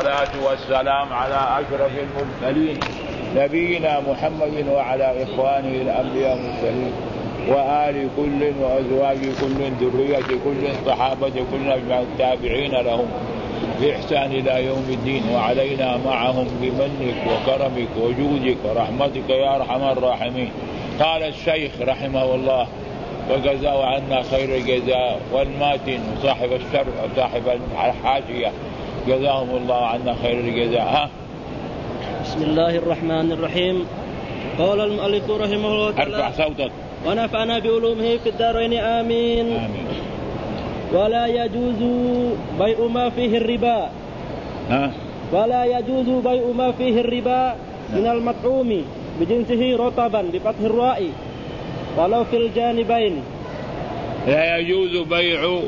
والصلاة والسلام على أشرف المرسلين نبينا محمد وعلى إخوانه الأنبياء المرسلين وآل كل وأزواج كل ذرية كل صحابة كل التابعين لهم بإحسان إلى يوم الدين وعلينا معهم بمنك وكرمك وجودك ورحمتك يا أرحم الراحمين. قال الشيخ رحمه الله وجزاه عنا خير الجزاء والماتن وصاحب الشر وصاحب الحاشية جزاهم الله عنا خير الجزاء. بسم الله الرحمن الرحيم. قال المؤلف رحمه الله تعالى ارفع صوتك. ونفعنا بعلومه في الدارين آمين. آمين. ولا يجوز بيع ما فيه الربا. ولا يجوز بيع ما فيه الربا من المطعوم بجنسه رطبا بفتح الراء ولو في الجانبين. لا يجوز بيع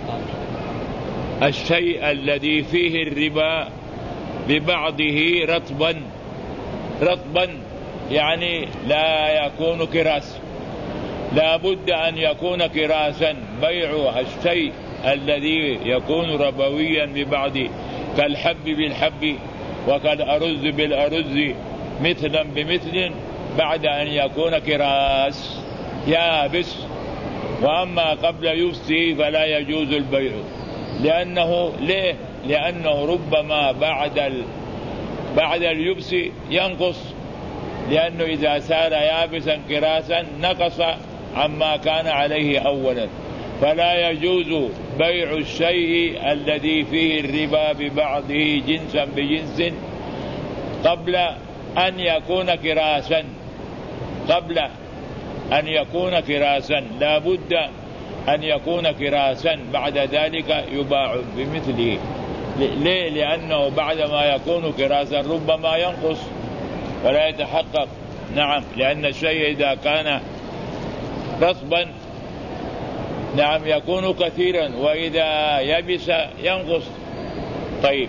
الشيء الذي فيه الربا ببعضه رطبا يعني لا يكون كراس، لا بد أن يكون كراسا. بيع الشيء الذي يكون ربويا ببعض كالحب بالحب وكالأرز بالأرز مثلا بمثل بعد أن يكون كراس يابس. وأما قبل يبسه فلا يجوز البيع لأنه ربما بعد اليبس ينقص، لأنه إذا سار يابسا كراسا نقص عما كان عليه أولا. فلا يجوز بيع الشيء الذي فيه الربا ببعضه جنسا بجنس قبل أن يكون كراسا لا بد أن يكون كراسا بعد ذلك يباع بمثله. ليه؟ لأنه بعدما يكون كراسا ربما ينقص ولا يتحقق. نعم، لأن الشيء إذا كان رطبا نعم يكون كثيرا وإذا يبس ينقص. طيب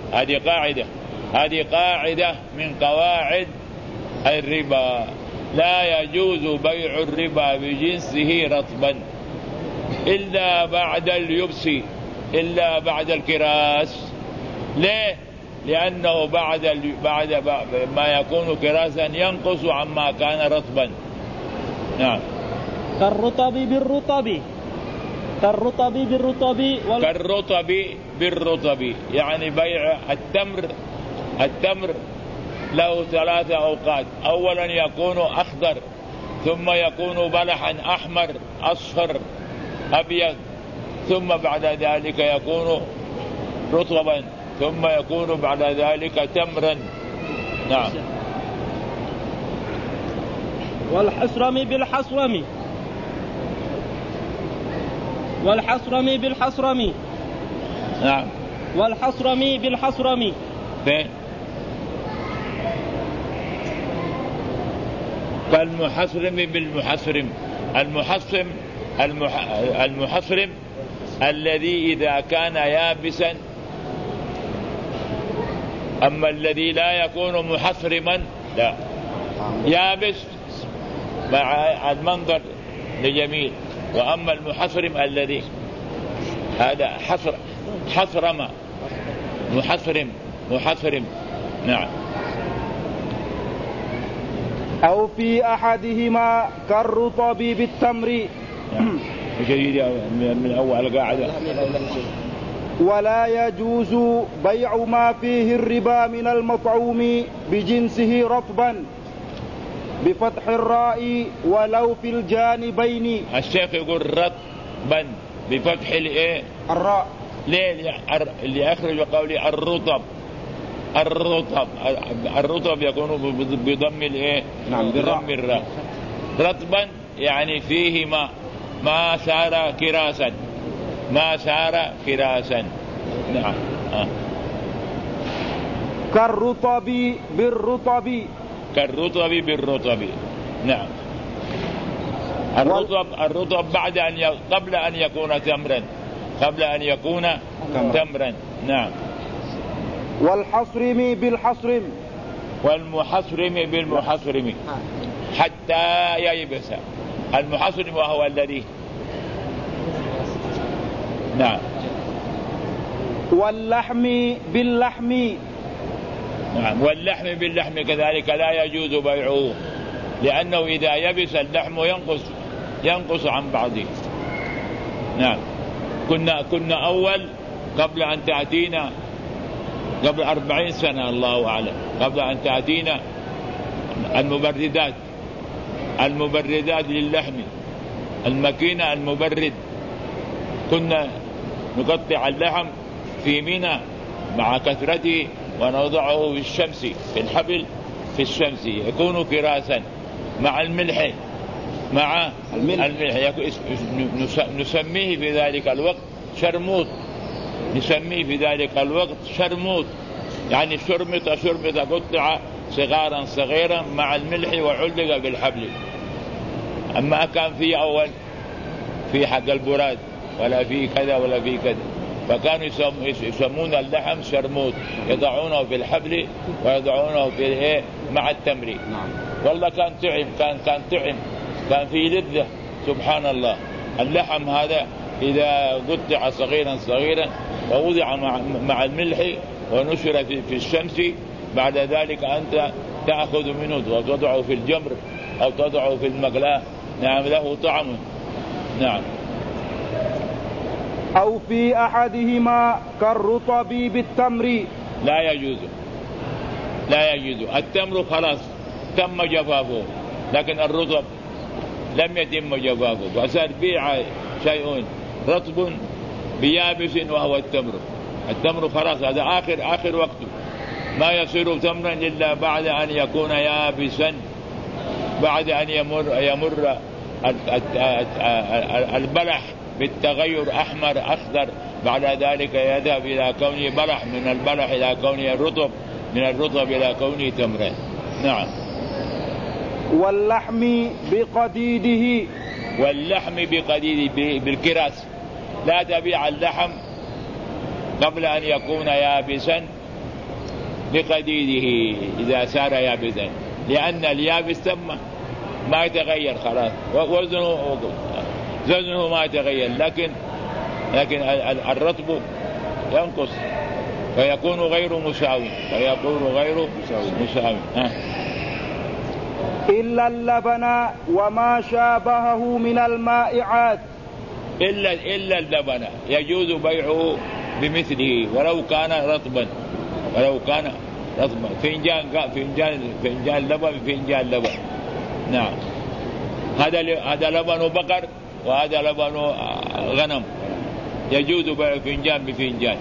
هذه قاعدة من قواعد الربا. لا يجوز بيع الربا بجنسه رطبا إلا بعد اليبس إلا بعد الكراس. ليه؟ لأنه بعد ما يكون كراسا ينقص عما كان رطبا. نعم. كالرطب بالرطب يعني بيع التمر له 3 أوقات. أولا يكون أخضر، ثم يكون بلحا أحمر أصفر أبيض، ثم بعد ذلك يكون رطبا، ثم يكون بعد ذلك تمرا. نعم. والحصرم نعم. والحصرم فين؟ فالمحصرم بالمحصرم. المحصرم الذي إذا كان يابسا. أما الذي لا يكون محصرما لا يابس مع المنظر لجميل. وأما المحصرم الذي هذا حصرم محصرم. نعم. أو في أحدهما كالرطب بالتمر. من أول قاعدة. ولا يجوز بيع ما فيه الربا من المطعوم بجنسه رطبا بفتح الراء ولو في الجانبين. الشيخ يقول رطبا بفتح الراء. ليه؟ اللي أخرج قولي الرطب يكون بضم نعم بضم الراء. رطبا يعني فيه ما سار كراسا. نعم. كالرطب بالرطب. نعم. الرطب قبل أن يكون تمرا. نعم. والحصرم بالحصرم. بالمحصرم حتى ييبس. المحصرم وهو الذي. نعم. واللحم باللحم. نعم. واللحم باللحم كذلك لا يجوز بيعه، لأنه إذا يبس اللحم ينقص عن بعضه. نعم. كنا أول قبل أن تأتينا، قبل 40 سنة الله أعلم، قبل أن تأتينا المبردات للحم، الماكينة المبرد، كنا نقطع اللحم في منى مع كثرته ونوضعه في الشمس، في الحبل في الشمس، يكون كراسا مع الملح، نسميه في ذلك الوقت شرموط، نسميه في ذلك الوقت شرموط، يعني شرمط قطع صغيرا مع الملح وعلق بالحبل. أما كان في أول في حق البراد ولا في كذا ولا في كذا، فكانوا يسمون اللحم شرموط، يضعونه في الحبل ويضعونه في مع التمر. والله كان طعم، كان في لذة سبحان الله. اللحم هذا إذا قطع صغيرا ووضع مع الملح ونشر في الشمس، بعد ذلك أنت تأخذ منه وتضعه في الجمر أو تضعه في المقلاة، نعم له طعم. نعم. أو في أحدهما كالرطب بالتمر. لا يجوز. التمر خلاص تم جفافه، لكن الرطب لم يتم جفافه، فصار بيع شيء رطب بيابس وهو التمر خلاص هذا آخر وقته، ما يصير تمرا إلا بعد أن يكون يابسا، بعد أن يمر البلح بالتغير أحمر أخضر، بعد ذلك يذهب إلى كونه بلح، من البلح إلى كونه الرطب، من الرطب إلى كونه تمرا. نعم. واللحم بقديده. بالكراس، لا تبيع اللحم قبل أن يكون يابسا بقديده إذا صار يابسا، لأن اليابس تم ما يتغير خلاص، وزنه ما يتغير، لكن الرطب ينقص فيكون غير مساوي. إلا اللبن وما شابهه من المائعات. إلا اللبن يجوز بيعه بمثله ولو كان رطبا، فنجان لبن. نعم. هذا لبن بقر وهذا لبن غنم، يجوز بيع فنجان بفنجان.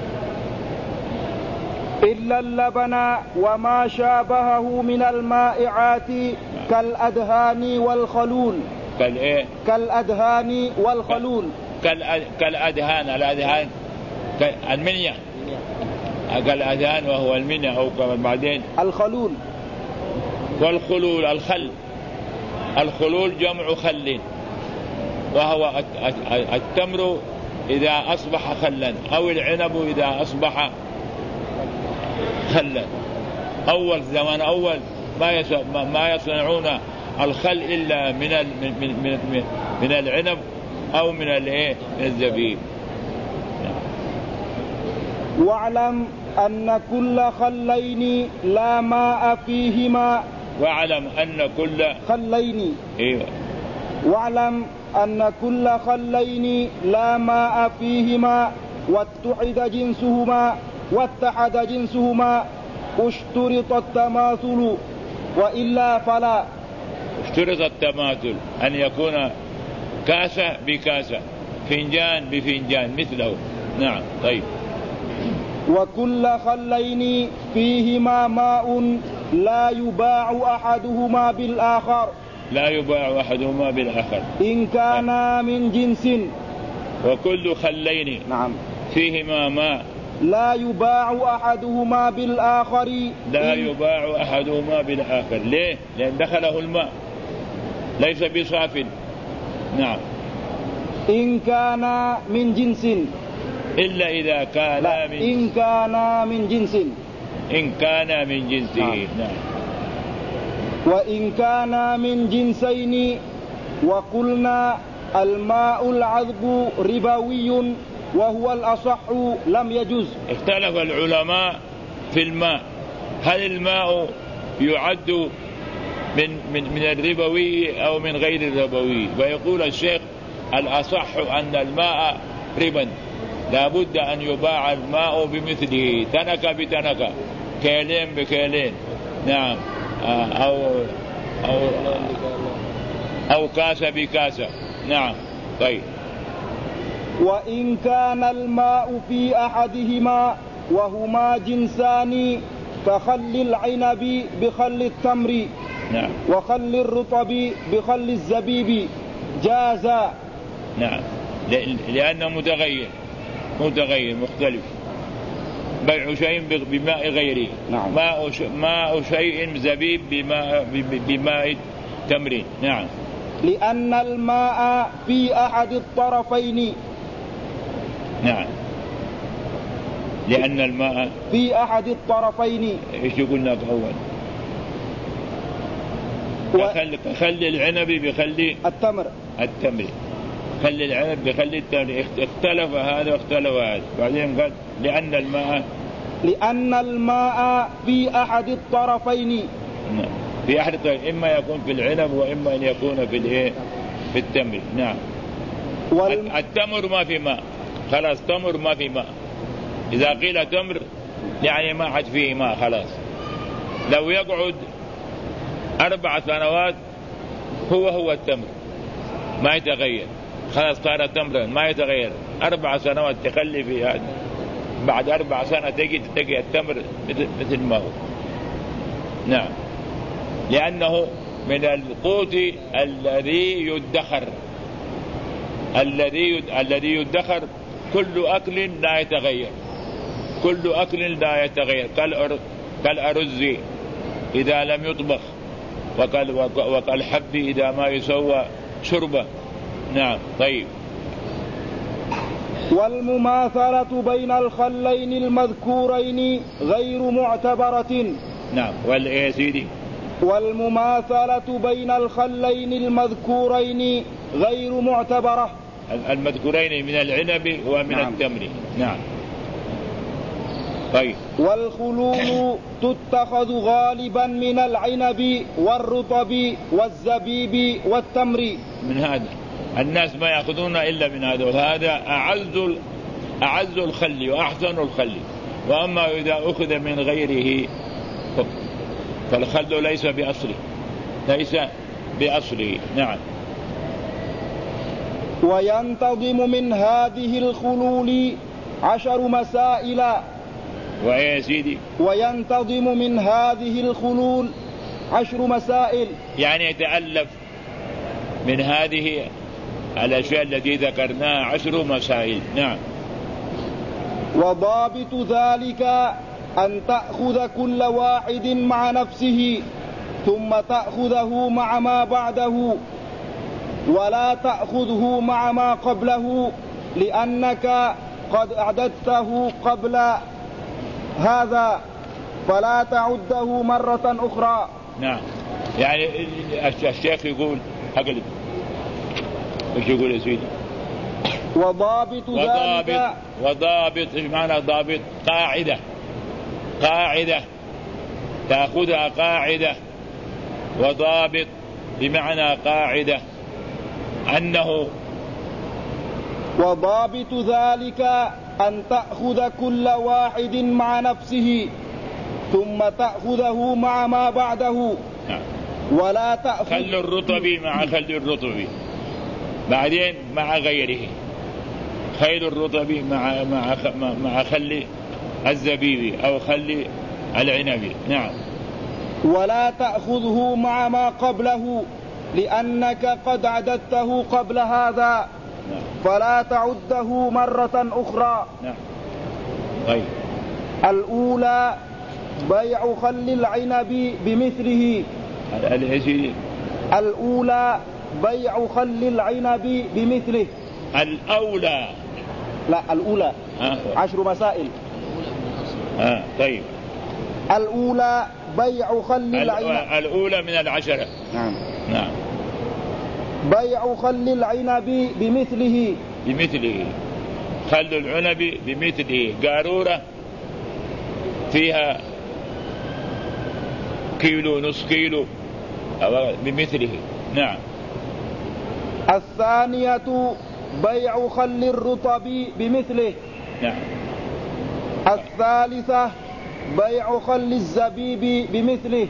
إلا اللبن وما شابهه من المائعات كالأدهان والخلول. كالأدهان والخلول. الأدهان المنية، كالأدهان وهو المنية، أو بعدين الخلول. والخلول الخلول جمع خل، وهو التمر إذا أصبح خلا، أو العنب إذا أصبح خلا. أول زمان أول ما يصنعون الخل إلا من العنب أو من الزبيب. واعلم أن كل خلين لا ماء فيهما. واعلم أن كل خلين. ايوه. واعلم أن كل خلين لا ماء فيهما واتحد جنسهما اشترط التماثل وإلا فلا. اشترط التماثل، أن يكون كاسة بكاسة، فنجان بفنجان مثله. نعم. طيب. وكل خلين فيهما ماء لا يباع أحدهما بالآخر. إن كان من جنس. وكل خلين نعم فيهما ماء لا يباع أحدهما بالآخر. ليه؟ لأن دخله الماء ليس بصاف. نعم. إن كان من جنس. إلا إذا كان إن كان من جنسه. نعم. وإن كان من جنسين وقلنا الماء العذب ربوي وهو الأصح لم يجوز. اختلف العلماء في الماء، هل الماء يعد من الربوي أو من غير الربوي؟ ويقول الشيخ الأصح أن الماء ربا، لا بد أن يباع الماء بمثله، تنكة بتنكة، كيلين بكيلين، نعم، أو كاسة بكاسة، نعم. طيب. وإن كان الماء في أحدهما وهما جنسان كخل العنب بخل التمر، نعم، وخل الرطب بخل الزبيب جاز. نعم، لأنه متغير مختلف. بيع شيء بماء غيره، نعم. ماء شيء زبيب بماء تمر، نعم. لأن الماء في أحد الطرفين، نعم، لأن الماء في أحد الطرفين. إيش قلنا أول؟ خل العنب بخل التمر، خل العنب بخل التمر، اختلف هذا واختلف هذا. بعدين قال لأن الماء في أحد الطرفين، في أحد الطرفين، إما يكون في العنب وإما أن يكون في التمر، نعم. التمر ما في ماء، خلاص، تمر ما في ماء. إذا قيل تمر يعني ما عاد فيه ماء، خلاص. لو يقعد 4 سنوات هو التمر ما يتغير، خلاص صار تمرا ما يتغير. 4 سنوات تخلي في هذا، بعد 4 سنة تجي التمر مثل ما هو، نعم، لأنه من القوت الذي يدخر، كل أكل لا يتغير، كالأرز إذا لم يطبخ، وكالحب إذا ما يسوى شربة، نعم. طيب. والمماثلة بين الخلين المذكورين غير معتبرة، نعم. والإيه سيدي؟ والمماثلة بين الخلين المذكورين غير معتبرة، المذكورين من العنب ومن التمر، نعم. طيب. والخلول تتخذ غالبا من العنب والرطب والزبيب والتمر. من هذا الناس ما يأخذون إلا من هذا، وهذا أعز الخل وأحسن الخل. وأما إذا أخذ من غيره فالخل ليس بأصله، نعم. وينتظم من هذه الخلول 10 مسائل. ويا سيدي؟ وينتظم من هذه الخلول 10 مسائل، يعني يتألف من هذه الأشياء التي ذكرناها 10 مسائل، نعم. وضابط ذلك أن تأخذ كل واحد مع نفسه ثم تأخذه مع ما بعده، ولا تأخذه مع ما قبله، لأنك قد أعددته قبل هذا فلا تعده مرة أخرى. نعم. يعني الشيخ يقول أقلب، ايش يقول يا سيدي؟ وضابط ذلك، وضابط ايش معنى ضابط؟ قاعدة تأخذها قاعدة، وضابط بمعنى قاعدة أنه. وضابط ذلك أن تأخذ كل واحد مع نفسه ثم تأخذه مع ما بعده، ولا تأخذ خل الرطب مع خل الرطب، بعدين مع غيره، خل الرطب مع خل الزبيب أو خل العنب، نعم. ولا تأخذه مع ما قبله، لأنك قد عددته قبل هذا، فلا تعده مرة أخرى. نعم. طيب. الأولى بيع خل العنب بمثله. الأولى بيع خل العنب بمثله. الأولى، لا الأولى 10 مسائل. طيب. الأولى بيع خل العنب، الأولى من 10. نعم. بيع خل العنب بمثله خل العنب بمثله قارورة فيها كيلو نصف كيلو أو بمثله. نعم. الثانية بيع خل الرطب بمثله. نعم. الثالثة بيع خل الزبيب بمثله.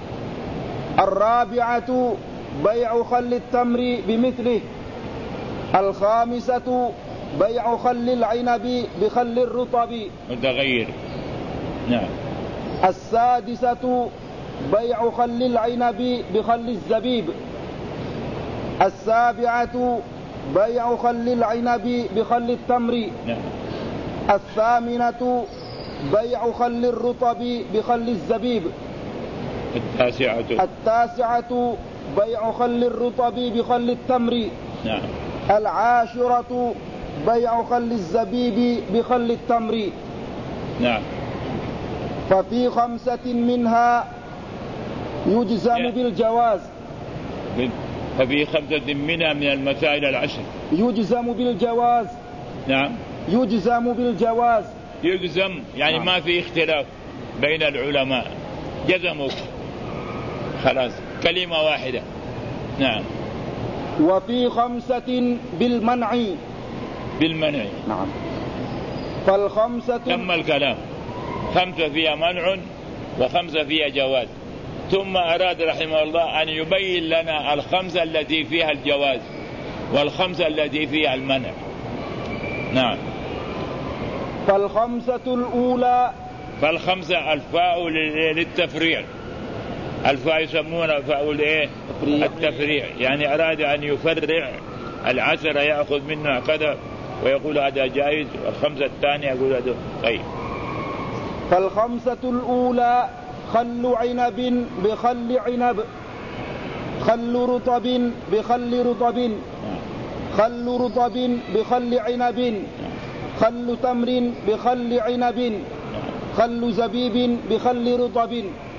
الرابعة بيع خل التمر بمثله. الخامسة بيع خل العنب بخل الرطب متغير. نعم. السادسة بيع خل العنب بخل الزبيب. السابعة بيع خل العنب بخل التمر. نعم. الثامنة بيع خل الرطب بخل الزبيب. التاسعة بيع خل الرطب بخل التمر. نعم. العاشرة بيع خل الزبيب بخل التمر. نعم. ففي 5 منها يجزم بالجواز. ففي 5 منها من المسائل 10 يجزم بالجواز. نعم. يجزم بالجواز. يجزم يعني ما في اختلاف بين العلماء، جزموا خلاص كلمة واحدة. نعم. وفي 5 بالمنع. بالمنع. نعم. فالخمسة تم الكلام، 5 فيها منع و5 فيها جواز. ثم أراد رحمه الله أن يبين لنا 5 التي فيها الجواز وال5 التي فيها المنع. نعم. فالخمسة الأولى. فال5 الفاء للتفريع، الفاء يسمونها فاء التفريع، يعني أراد أن يفرع 10 يأخذ منها كذا ويقول هذا جائز، وال5 الثانية يقول هذا طيب. فالخمسة الأولى خل عنب بخل عنب، خل رطب بخل رطب، خل رطب بخل عنب، خل تمر بخل عنب، خل زبيب بخل رطب.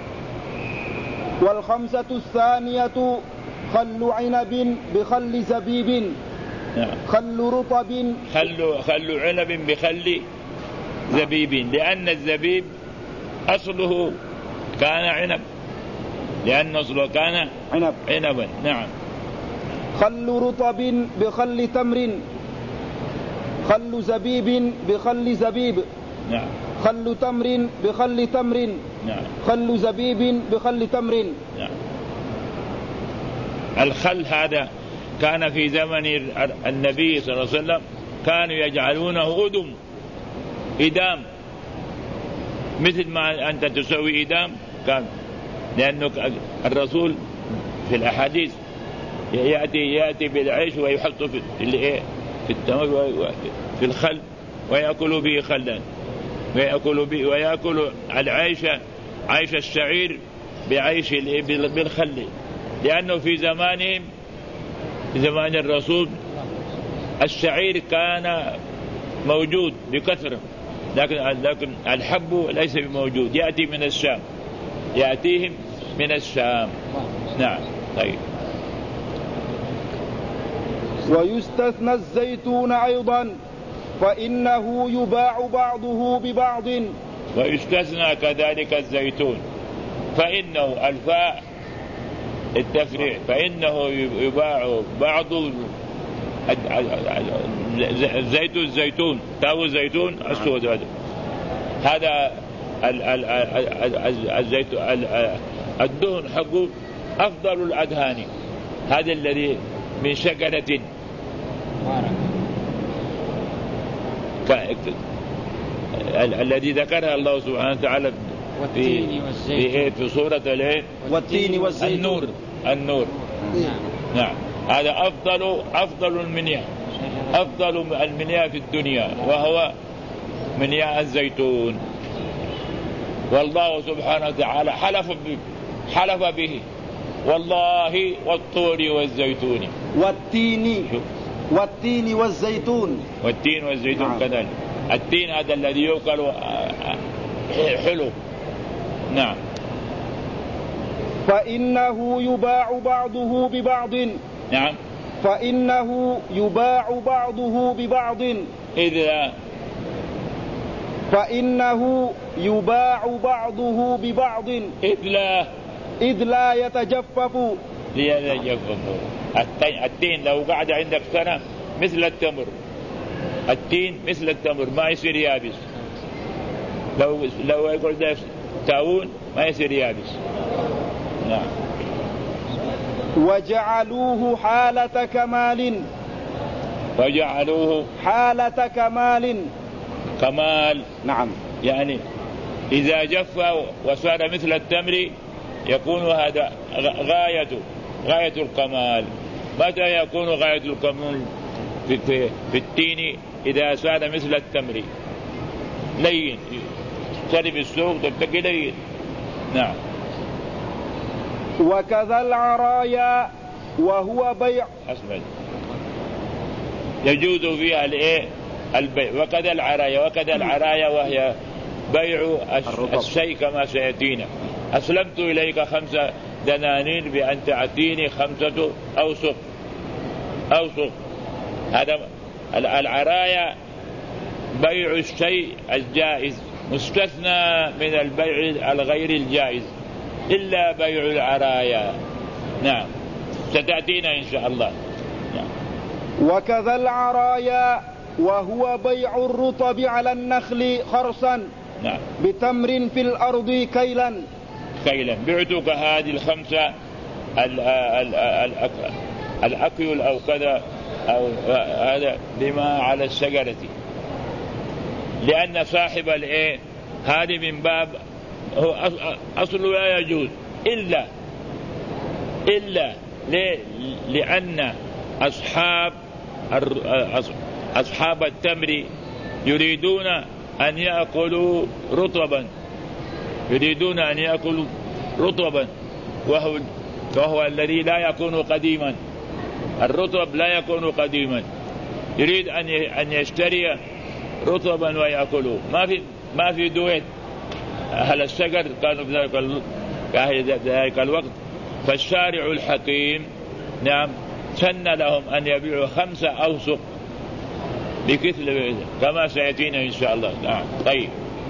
والخمسة الثانية خل عنب بخل زبيب، خل رطب خل عنب بخل زبيب، لأن الزبيب أصله كان عنب، لأن أصله كان عنبا. نعم. خل رطب بخل تمر، خل زبيب بخل زبيب، نعم. خل تمر بخل تمر، نعم. خل زبيب بخل تمر. نعم. الخل هذا كان في زمن النبي صلى الله عليه وسلم كانوا يجعلونه أدم، إدام، مثل ما أنت تسوي إدام كان، لأنه الرسول في الأحاديث يأتي بالعيش ويحط في التمر في الخل ويأكل به خلا، ويأكل عيش الشعير بعيش بالخل، لأنه في زمانهم في زمان الرسول الشعير كان موجود بكثرة، لكن الحب ليس بموجود، يأتي من الشام، يأتيهم من الشام. نعم. طيب. ويستثنى الزيتون أيضا فإنه يباع بعضه ببعض. ويستثنى كذلك الزيتون، فإنه الفاء التفريع، فإنه يباع بعض الزيتون، تاو الزيتون السود، هذا الزيتون الدهن حقه أفضل الأدهان، هذا الذي من شجرة الذي ذكرها الله سبحانه وتعالى في سورة والتين والزيتون، النور. نعم. هذا أفضل المنيا، أفضل المنيا في الدنيا، وهو منيا الزيتون. والله سبحانه وتعالى حلف به، والله والطور والزيتون والتين والزيتون. والتين والزيتون كذلك. التين هذا الذي يؤكل حلو. نعم. فإنه يباع بعضه ببعض. نعم. فإنه يباع بعضه ببعض. إذ فإنه يباع بعضه ببعض إذ لا يتجفف. التين لو قعد عندك سنة مثل التمر، التين مثل التمر ما يصير يابس. لو يقول ده تاون ما يصير يابس. نعم. وجعلوه حالة كمال. وجعلوه حالة كمال. نعم. يعني إذا جف وصار مثل التمر يكون هذا غاية الكمال. متى يكون غاية الكمال؟ في التين إذا صار مثل التمر لين، تري السوق تبتقي لين. نعم. وكذا العرايا وهو بيع. يجوز فيها البيع. وكذا العرايا وهي بيع الشيء كما سيأتينا. أسلمت إليك 5 دنانير بأن تعطيني 5 أوسق. هذا العرايا بيع الشيء الجائز، مستثنى من البيع الغير الجائز إلا بيع العرايا. نعم، ستأتينا إن شاء الله. نعم. وكذا العرايا وهو بيع الرطب على النخل خرصا. نعم. بتمر في الأرض كيلا. بعتك هذه 5 الأكل أو كذا أو هذا بما على الشجرة، لأن صاحب هذه من باب هو أصل لا يجوز إلا لأن أصحاب التمر يريدون أن يأكلوا رطبا، وهو الذي لا يكون قديما. الرطب لا يكون قديما، يريد أن يشتري رطبا ويأكله. ما في دويت. أهل الشجر كانوا في ذلك الوقت، فالشارع الحكيم نعم سن لهم أن يبيعوا 5 أوسق بكثل كما سيأتينا إن شاء الله. نعم. طيب.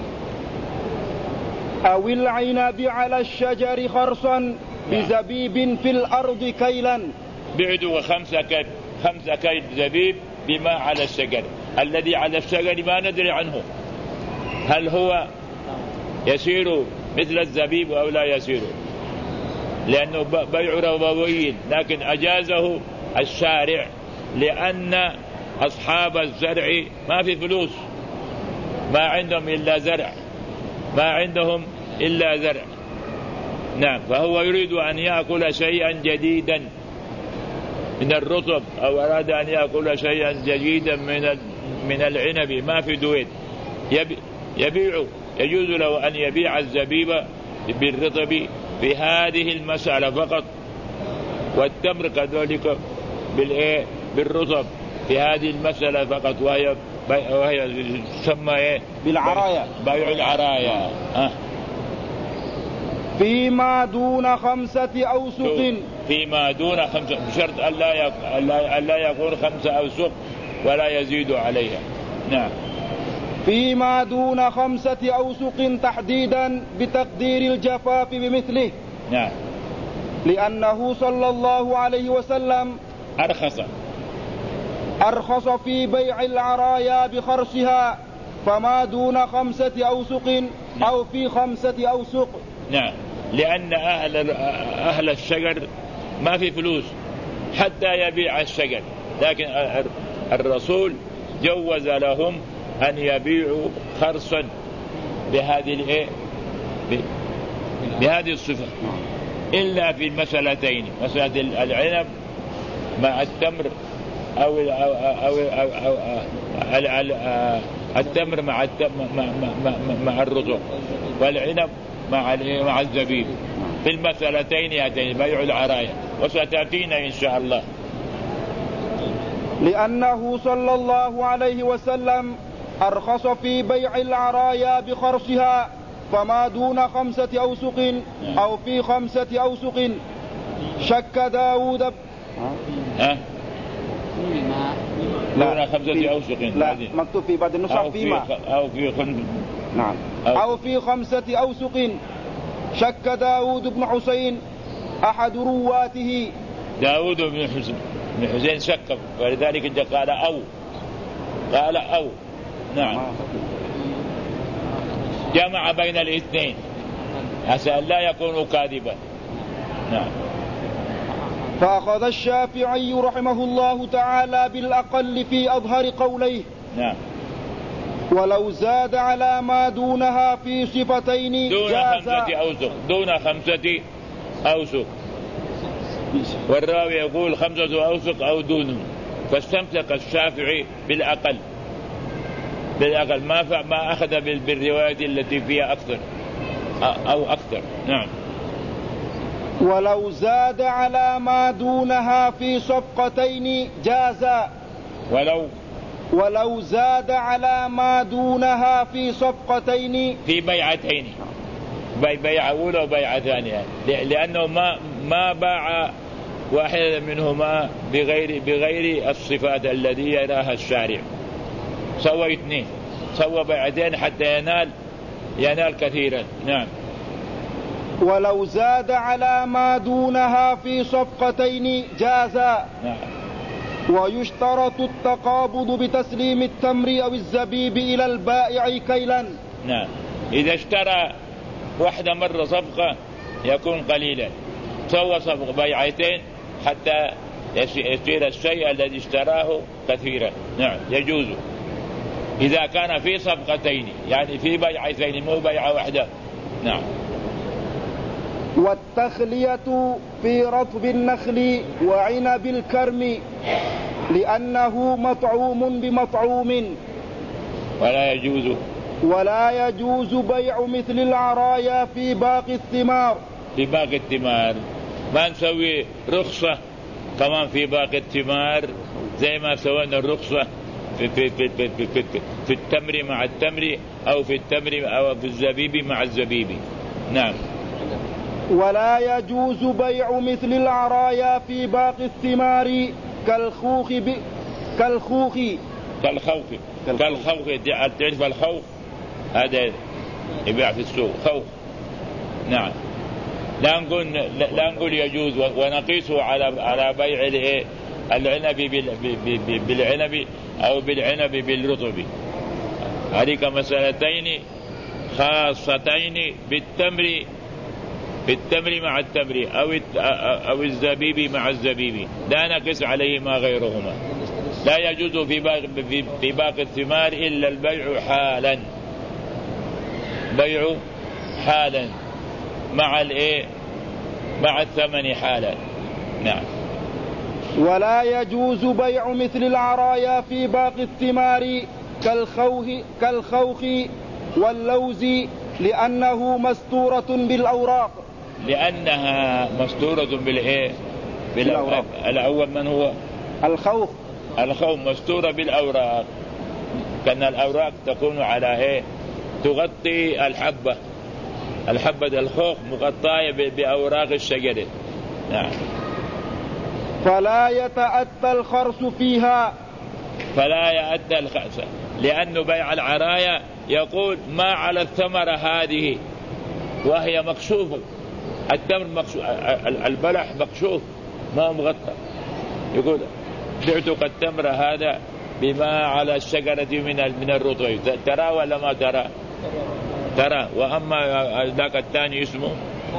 أو العنب على الشجر خرصا بزبيب في الأرض كيلا. بعدوا 5 كيل زبيب بما على الشجر. الذي على الشجر ما ندري عنه، هل هو يسير مثل الزبيب أو لا يسير، لأنه بيع ربوي، لكن أجازه الشارع لأن أصحاب الزرع ما في فلوس، ما عندهم إلا زرع. نعم. فهو يريد أن يأكل شيئا جديدا من الرطب، أو أراد أن يأكل شيئا جديدا من العنب ما في دويت، يبيع. يجوز له أن يبيع الزبيب بالرطب في هذه المسألة فقط، والتمر كذلك بالرطب في هذه المسألة فقط، وهي تسمى بالعرايا، بيع العرايا. فيما دون 5 أوسق. فيما دون 5، بشرط ألا يكون 5 أوسق ولا يزيد عليها. نعم. فيما دون 5 أوسق تحديدا بتقدير الجفاف بمثله. نعم. لأنه صلى الله عليه وسلم أرخص في بيع العرايا بخرصها، فما دون 5 أوسق أو في 5 أوسق. نعم. لأن أهل الشجر ما في فلوس حتى يبيع الشجر، لكن الرسول جوز لهم أن يبيعوا خرصا بهذه الصفة، إلا في المسألتين، مسألة العنب مع التمر أو التمر مع الرطب، والعنب مع الزبيب. في المسألتين يأتين بيع العرايا، وستأتينا إن شاء الله. لأنه صلى الله عليه وسلم أرخص في بيع العرايا بخرصها، فما دون 5 أوسق أو في 5 أوسق. شك داود دون 5 أوسق. لا مكتوب في بعض النسخ فيما أو في نعم أو في 5 أوسق. شك داود بن حسين أحد رواته. داود بن حسين شك، ولذلك قال أو نعم جمع بين الاثنين عسى أن لا يكونوا كاذبا. نعم. فأخذ الشافعي رحمه الله تعالى بالأقل في أظهر قوليه. نعم. ولو زاد على ما دونها في صفتين دون 5 أوسق. والراوي يقول 5 أوسق أو دونه، فاستمسك الشافعي بالأقل ما أخذ بالرواية التي فيها أكثر أو أكثر. نعم. ولو زاد على ما دونها في صفقتين جاز. ولو زاد على ما دونها في صفقتين في بيعتين، بيعة أولى وبيعة ثانية، لأنه ما باع واحدة منهما بغير الصفات الذي يراها الشارع، سوى 2، سوى بيعتين حتى ينال كثيرا. نعم. ولو زاد على ما دونها في صفقتين جاز. نعم. ويشترط التقابض بتسليم التمر أو الزبيب إلى البائع كيلا. نعم. إذا اشترى واحدة مرة صفقة يكون قليلا، سوى صفقة بيعتين حتى يصير الشيء الذي اشتراه كثيرا. نعم يجوز إذا كان في صفقتين، يعني في بيعتين مو بيعة واحدة. نعم. والتخلية في رطب النخل وعنب الكرم لأنه مطعوم بمطعوم. ولا يجوز بيع مثل العرايا في باقي الثمار. في باقي الثمار ما نسوي رخصة كمان في باقي الثمار زي ما سوينا الرخصة في التمر مع التمر أو في التمر أو في الزبيب مع الزبيب. نعم. ولا يجوز بيع مثل العرايا في باقي الثمار كالخوخ. تعرف الخوخ هذا يبيع في السوق خوخ. نعم. لا نقول يجوز ونقيسه على بيع العنب بالعنب أو بالعنب بالرطب. هذه مسألتين خاصتين بالتمر مع التمر أو الزبيب مع الزبيب، لا نقيس عليه ما غيرهما. لا يجوز في باقي الثمار إلا البيع حالا مع الثمن حالا. نعم. ولا يجوز بيع مثل العرايا في باقي الثمار كالخوخ واللوز لأنه مستورة بالأوراق. لأنها مستورة بالأوراق. الأول من هو؟ الخوخ مستورة بالأوراق، كأن الأوراق تكون على تغطي الحبة الخوخ مغطاية بأوراق الشجرة. نعم. فلا يتأتى الخرس فيها. لأنه بيع العرايا يقول ما على الثمرة هذه وهي مكشوفة، التمر مكشوف، البلح مكشوف ما مغطى، يقول بعتك التمر هذا بما على الشجرة من الرطب، ترى ولا ما ترى. وأما ذاك الثاني اسمه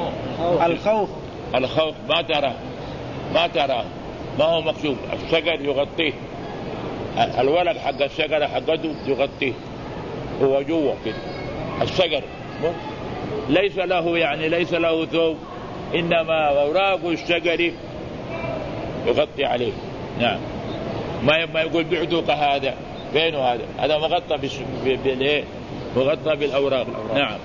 الخوخ ما ترى ما هو مكشوف، الشجر يغطيه، الولد حق الشجرة حقته يغطيه، هو جوا كده الشجر ليس له ثوب، إنما أوراق الشجر يغطي عليه. نعم. ما يقول بعتك هذا، فين هذا مغطى مغطى بالأوراق. نعم.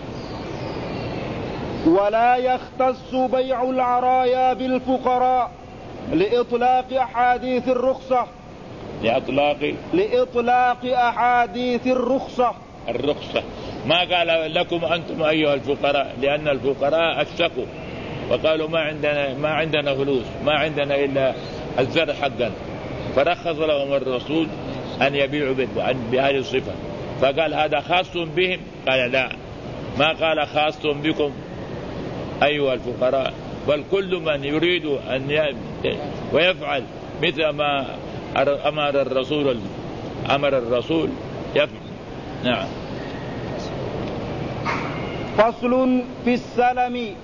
ولا يختص بيع العرايا بالفقراء لإطلاق أحاديث الرخصة. لإطلاق أحاديث الرخصة. ما قال لكم أنتم أيها الفقراء، لأن الفقراء اشتكوا وقالوا ما عندنا فلوس، ما عندنا إلا الزرع حقا، فرخص لهم الرسول أن يبيعوا بهذه الصفة، فقال هذا خاص بهم؟ قال لا، ما قال خاص بكم أيها الفقراء، بل كل من يريد أن ويفعل مثل ما أمر الرسول يفعل. نعم. فصل في السلم.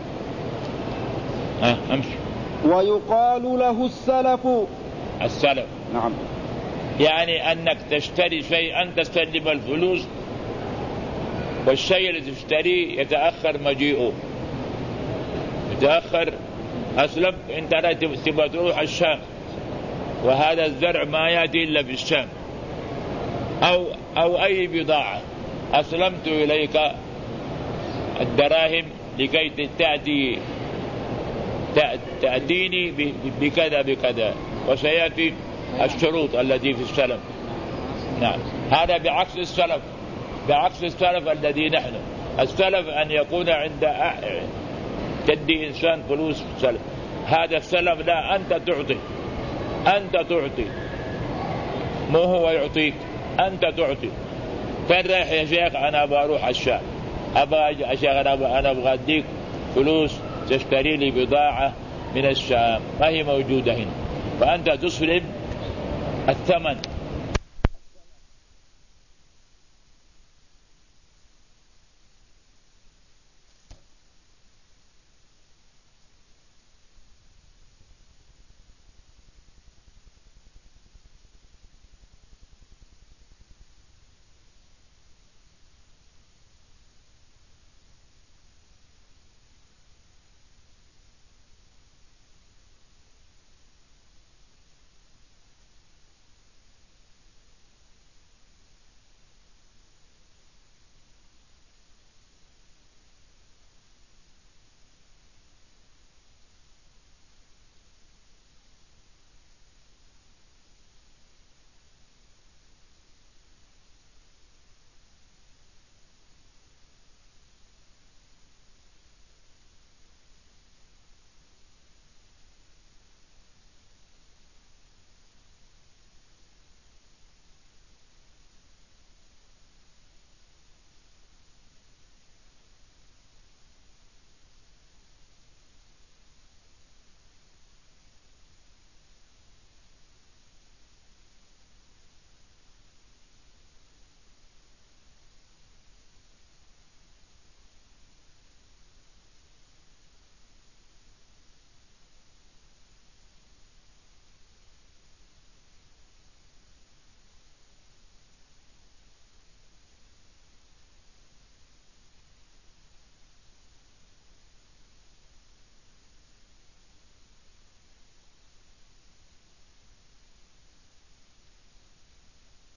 أمشي. ويقال له السلف. نعم. يعني أنك تشتري شيئا تستلم الفلوس، والشيء الذي تشتريه يتأخر مجيئه، يتأخر. أسلم أنت لا تبغى تروح الشام، وهذا الزرع ما يأتي إلا في الشام، أو أي بضاعة، أسلمت إليك الدراهم لكي تأتيني بكذا بكذا، وسيأتي الشروط التي في السلف. نعم. هذا بعكس السلف الذي نحن. السلف أن يكون عند تدي إنسان فلوس في السلف، هذا السلف لا، أنت تعطي مو هو يعطيك، أنت تعطي. فين رايح يا شيخ؟ أنا بروح الشام، أبغى يا شيخ أنا أبغى أديك فلوس تشتري لي بضاعة من الشام، ما هي موجودة هنا، فأنت تسلم الثمن